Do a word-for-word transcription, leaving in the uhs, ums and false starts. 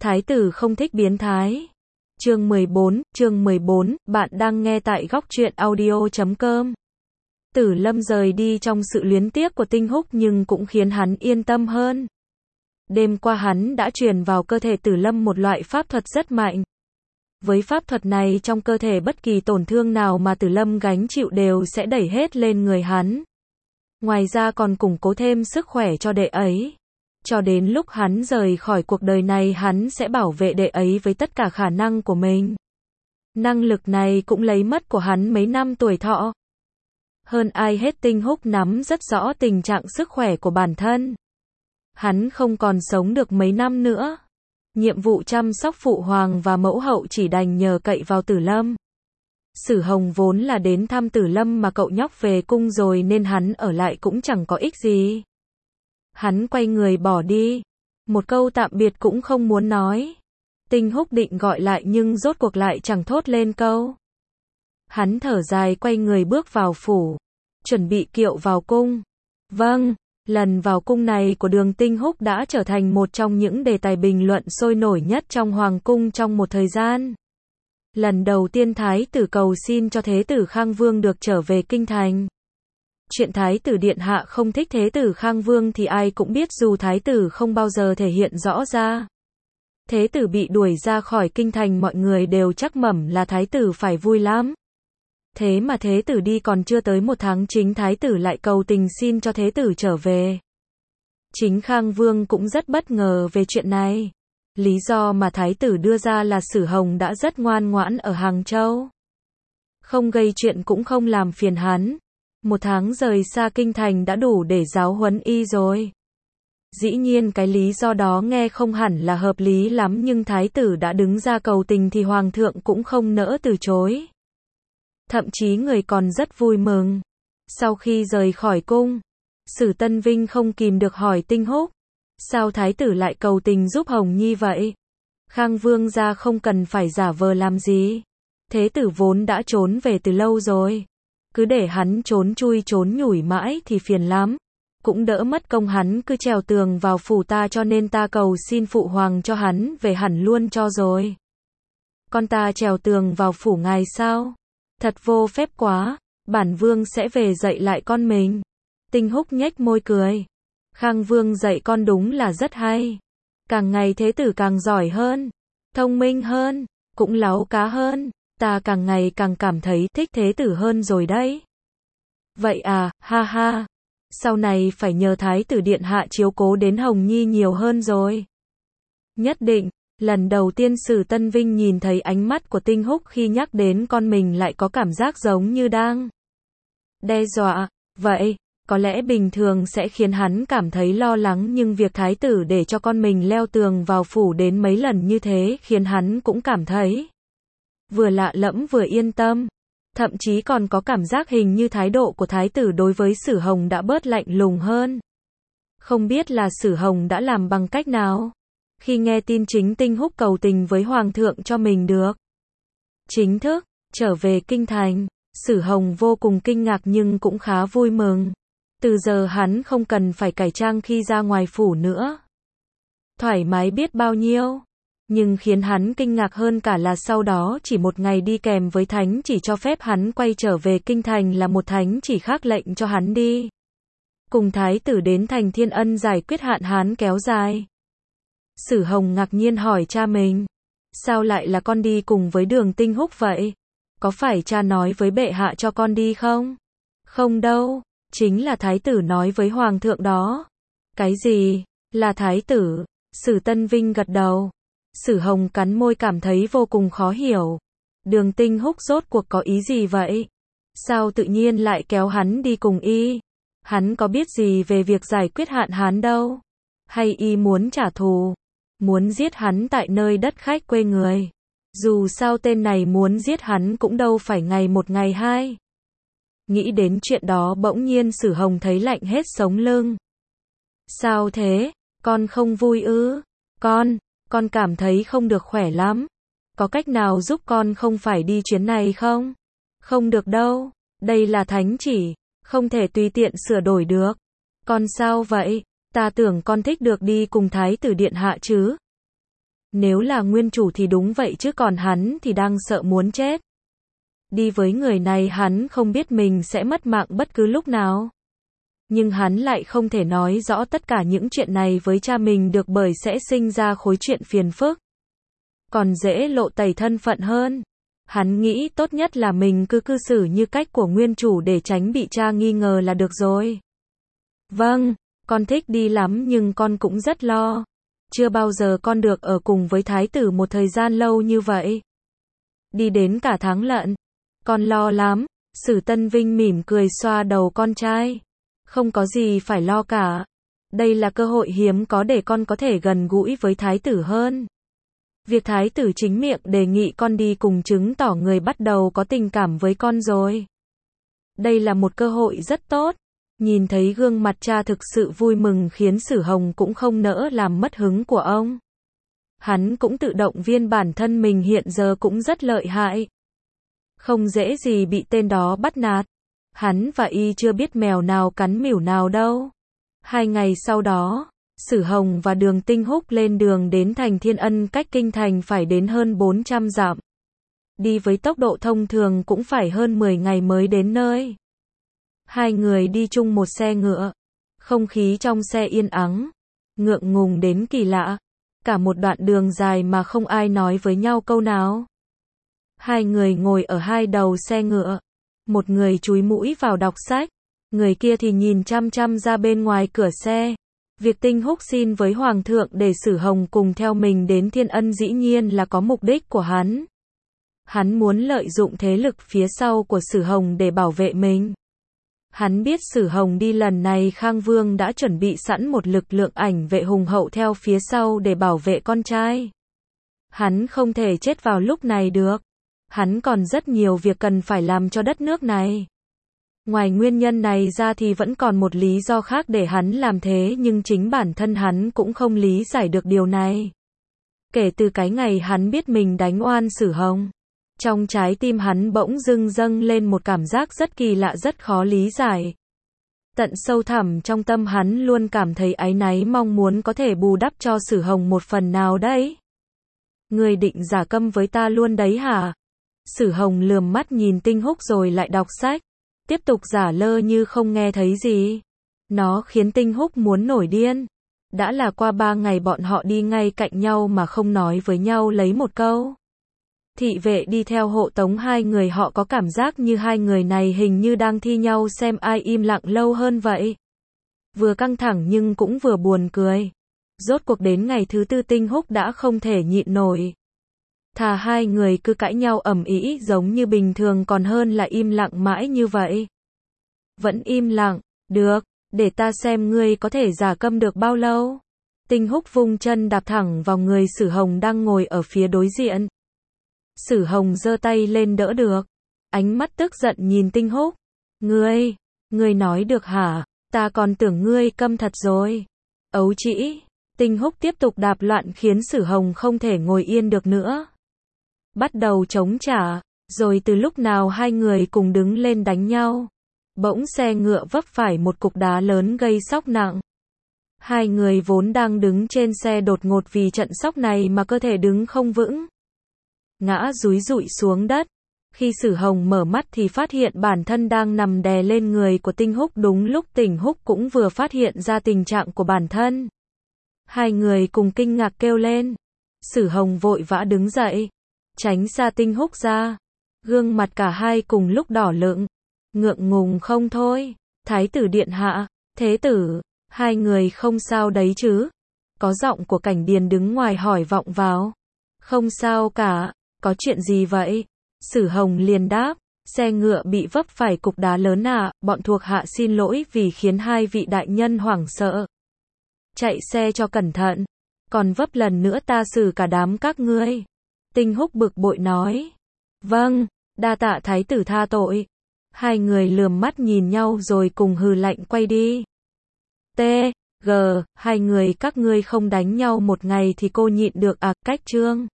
Thái tử không thích biến thái. Chương mười bốn, chương mười bốn, bạn đang nghe tại góc truyện audio chấm com. Tử Lâm rời đi trong sự luyến tiếc của Tinh Húc nhưng cũng khiến hắn yên tâm hơn. Đêm qua hắn đã truyền vào cơ thể Tử Lâm một loại pháp thuật rất mạnh. Với pháp thuật này trong cơ thể bất kỳ tổn thương nào mà Tử Lâm gánh chịu đều sẽ đẩy hết lên người hắn. Ngoài ra còn củng cố thêm sức khỏe cho đệ ấy. Cho đến lúc hắn rời khỏi cuộc đời này hắn sẽ bảo vệ đệ ấy với tất cả khả năng của mình. Năng lực này cũng lấy mất của hắn mấy năm tuổi thọ. Hơn ai hết Tinh Húc nắm rất rõ tình trạng sức khỏe của bản thân. Hắn không còn sống được mấy năm nữa. Nhiệm vụ chăm sóc phụ hoàng và mẫu hậu chỉ đành nhờ cậy vào Tử Lâm. Sử Hồng vốn là đến thăm Tử Lâm mà cậu nhóc về cung rồi nên hắn ở lại cũng chẳng có ích gì. Hắn quay người bỏ đi. Một câu tạm biệt cũng không muốn nói. Tinh Húc định gọi lại nhưng rốt cuộc lại chẳng thốt lên câu. Hắn thở dài quay người bước vào phủ. Chuẩn bị kiệu vào cung. Vâng, lần vào cung này của Đường Tinh Húc đã trở thành một trong những đề tài bình luận sôi nổi nhất trong hoàng cung trong một thời gian. Lần đầu tiên Thái tử cầu xin cho Thế tử Khang Vương được trở về kinh thành. Chuyện Thái tử Điện Hạ không thích Thế tử Khang Vương thì ai cũng biết dù Thái tử không bao giờ thể hiện rõ ra. Thế tử bị đuổi ra khỏi kinh thành mọi người đều chắc mẩm là Thái tử phải vui lắm. Thế mà Thế tử đi còn chưa tới một tháng chính Thái tử lại cầu tình xin cho Thế tử trở về. Chính Khang Vương cũng rất bất ngờ về chuyện này. Lý do mà Thái tử đưa ra là Sử Hồng đã rất ngoan ngoãn ở Hàng Châu. Không gây chuyện cũng không làm phiền hắn. Một tháng rời xa kinh thành đã đủ để giáo huấn y rồi. Dĩ nhiên cái lý do đó nghe không hẳn là hợp lý lắm nhưng Thái tử đã đứng ra cầu tình thì Hoàng thượng cũng không nỡ từ chối. Thậm chí người còn rất vui mừng. Sau khi rời khỏi cung, Sử Tân Vinh không kìm được hỏi Tinh Húc. Sao Thái tử lại cầu tình giúp Hồng Nhi vậy? Khang Vương gia không cần phải giả vờ làm gì. Thế tử vốn đã trốn về từ lâu rồi. Cứ để hắn trốn chui trốn nhủi mãi thì phiền lắm. Cũng đỡ mất công hắn cứ trèo tường vào phủ ta cho nên ta cầu xin phụ hoàng cho hắn về hẳn luôn cho rồi. Con ta trèo tường vào phủ ngài sao? Thật vô phép quá. Bản vương sẽ về dạy lại con mình. Tinh Húc nhếch môi cười. Khang Vương dạy con đúng là rất hay. Càng ngày Thế tử càng giỏi hơn. Thông minh hơn. Cũng láu cá hơn. Ta càng ngày càng cảm thấy thích Thế tử hơn rồi đấy. Vậy à, ha ha. Sau này phải nhờ Thái tử Điện Hạ chiếu cố đến Hồng Nhi nhiều hơn rồi. Nhất định, lần đầu tiên Sử Tân Vinh nhìn thấy ánh mắt của Tinh Húc khi nhắc đến con mình lại có cảm giác giống như đang đe dọa. Vậy, có lẽ bình thường sẽ khiến hắn cảm thấy lo lắng nhưng việc Thái tử để cho con mình leo tường vào phủ đến mấy lần như thế khiến hắn cũng cảm thấy vừa lạ lẫm vừa yên tâm. Thậm chí còn có cảm giác hình như thái độ của Thái tử đối với Sử Hồng đã bớt lạnh lùng hơn. Không biết là Sử Hồng đã làm bằng cách nào? Khi nghe tin chính Tinh Húc cầu tình với Hoàng thượng cho mình được chính thức trở về kinh thành, Sử Hồng vô cùng kinh ngạc nhưng cũng khá vui mừng. Từ giờ hắn không cần phải cải trang khi ra ngoài phủ nữa. Thoải mái biết bao nhiêu. Nhưng khiến hắn kinh ngạc hơn cả là sau đó chỉ một ngày đi kèm với thánh chỉ cho phép hắn quay trở về kinh thành là một thánh chỉ khác lệnh cho hắn đi cùng Thái tử đến thành Thiên Ân giải quyết hạn hán kéo dài. Sử Hồng ngạc nhiên hỏi cha mình. Sao lại là con đi cùng với Đường Tinh Húc vậy? Có phải cha nói với bệ hạ cho con đi không? Không đâu, chính là Thái tử nói với Hoàng thượng đó. Cái gì? Là Thái tử? Sử Tân Vinh gật đầu. Sử Hồng cắn môi cảm thấy vô cùng khó hiểu. Đường Tinh Húc rốt cuộc có ý gì vậy? Sao tự nhiên lại kéo hắn đi cùng y? Hắn có biết gì về việc giải quyết hạn hán đâu? Hay y muốn trả thù? Muốn giết hắn tại nơi đất khách quê người? Dù sao tên này muốn giết hắn cũng đâu phải ngày một ngày hai. Nghĩ đến chuyện đó bỗng nhiên Sử Hồng thấy lạnh hết sống lưng. Sao thế? Con không vui ư? Con... Con cảm thấy không được khỏe lắm. Có cách nào giúp con không phải đi chuyến này không? Không được đâu. Đây là thánh chỉ. Không thể tùy tiện sửa đổi được. Con sao vậy? Ta tưởng con thích được đi cùng Thái tử Điện Hạ chứ. Nếu là nguyên chủ thì đúng vậy chứ còn hắn thì đang sợ muốn chết. Đi với người này hắn không biết mình sẽ mất mạng bất cứ lúc nào. Nhưng hắn lại không thể nói rõ tất cả những chuyện này với cha mình được bởi sẽ sinh ra khối chuyện phiền phức. Còn dễ lộ tẩy thân phận hơn. Hắn nghĩ tốt nhất là mình cứ cư xử như cách của nguyên chủ để tránh bị cha nghi ngờ là được rồi. Vâng, con thích đi lắm nhưng con cũng rất lo. Chưa bao giờ con được ở cùng với thái tử một thời gian lâu như vậy. Đi đến cả tháng lận. Con lo lắm. Sử Tân Vinh mỉm cười xoa đầu con trai. Không có gì phải lo cả. Đây là cơ hội hiếm có để con có thể gần gũi với thái tử hơn. Việc thái tử chính miệng đề nghị con đi cùng chứng tỏ người bắt đầu có tình cảm với con rồi. Đây là một cơ hội rất tốt. Nhìn thấy gương mặt cha thực sự vui mừng khiến Sử Hồng cũng không nỡ làm mất hứng của ông. Hắn cũng tự động viên bản thân mình hiện giờ cũng rất lợi hại. Không dễ gì bị tên đó bắt nạt. Hắn và y chưa biết mèo nào cắn mỉu nào đâu. Hai ngày sau đó, Sử Hồng và Đường Tinh Húc lên đường đến thành Thiên Ân cách kinh thành phải đến hơn bốn trăm dặm. Đi với tốc độ thông thường cũng phải hơn mười ngày mới đến nơi. Hai người đi chung một xe ngựa. Không khí trong xe yên ắng, ngượng ngùng đến kỳ lạ. Cả một đoạn đường dài mà không ai nói với nhau câu nào. Hai người ngồi ở hai đầu xe ngựa. Một người chúi mũi vào đọc sách. Người kia thì nhìn chăm chăm ra bên ngoài cửa xe. Việc Tinh Húc xin với Hoàng thượng để Sử Hồng cùng theo mình đến Thiên Ân dĩ nhiên là có mục đích của hắn. Hắn muốn lợi dụng thế lực phía sau của Sử Hồng để bảo vệ mình. Hắn biết Sử Hồng đi lần này Khang Vương đã chuẩn bị sẵn một lực lượng ảnh vệ hùng hậu theo phía sau để bảo vệ con trai. Hắn không thể chết vào lúc này được. Hắn còn rất nhiều việc cần phải làm cho đất nước này. Ngoài nguyên nhân này ra thì vẫn còn một lý do khác để hắn làm thế nhưng chính bản thân hắn cũng không lý giải được điều này. Kể từ cái ngày hắn biết mình đánh oan Sử Hồng, trong trái tim hắn bỗng dưng dâng lên một cảm giác rất kỳ lạ rất khó lý giải. Tận sâu thẳm trong tâm hắn luôn cảm thấy áy náy mong muốn có thể bù đắp cho Sử Hồng một phần nào đấy. Ngươi định giả câm với ta luôn đấy hả? Sử Hồng lườm mắt nhìn Tinh Húc rồi lại đọc sách. Tiếp tục giả lơ như không nghe thấy gì. Nó khiến Tinh Húc muốn nổi điên. Đã là qua ba ngày bọn họ đi ngay cạnh nhau mà không nói với nhau lấy một câu. Thị vệ đi theo hộ tống hai người họ có cảm giác như hai người này hình như đang thi nhau xem ai im lặng lâu hơn vậy. Vừa căng thẳng nhưng cũng vừa buồn cười. Rốt cuộc đến ngày thứ tư Tinh Húc đã không thể nhịn nổi. Thà hai người cứ cãi nhau ầm ĩ giống như bình thường còn hơn là im lặng mãi như vậy. Vẫn im lặng, được, để ta xem ngươi có thể giả câm được bao lâu. Tinh Húc vung chân đạp thẳng vào người Sử Hồng đang ngồi ở phía đối diện. Sử Hồng giơ tay lên đỡ được. Ánh mắt tức giận nhìn Tinh Húc. Ngươi, ngươi nói được hả? Ta còn tưởng ngươi câm thật rồi. Ấu trĩ. Tinh Húc tiếp tục đạp loạn khiến Sử Hồng không thể ngồi yên được nữa. Bắt đầu chống trả, rồi từ lúc nào hai người cùng đứng lên đánh nhau. Bỗng xe ngựa vấp phải một cục đá lớn gây sóc nặng. Hai người vốn đang đứng trên xe đột ngột vì trận sóc này mà cơ thể đứng không vững. Ngã dúi dụi xuống đất. Khi Sử Hồng mở mắt thì phát hiện bản thân đang nằm đè lên người của Tinh Húc đúng lúc Tinh Húc cũng vừa phát hiện ra tình trạng của bản thân. Hai người cùng kinh ngạc kêu lên. Sử Hồng vội vã đứng dậy. Tránh xa Tinh Húc ra. Gương mặt cả hai cùng lúc đỏ lựng. Ngượng ngùng không thôi. Thái tử điện hạ, thế tử, hai người không sao đấy chứ? Có giọng của Cảnh Điền đứng ngoài hỏi vọng vào. Không sao cả, có chuyện gì vậy? Sử Hồng liền đáp, xe ngựa bị vấp phải cục đá lớn ạ, à, bọn thuộc hạ xin lỗi vì khiến hai vị đại nhân hoảng sợ. Chạy xe cho cẩn thận, còn vấp lần nữa ta xử cả đám các ngươi. Tinh Húc bực bội nói. Vâng, đa tạ thái tử tha tội. Hai người lườm mắt nhìn nhau rồi cùng hừ lạnh quay đi. T, G, hai người các ngươi không đánh nhau một ngày thì cô nhịn được à, cách trương.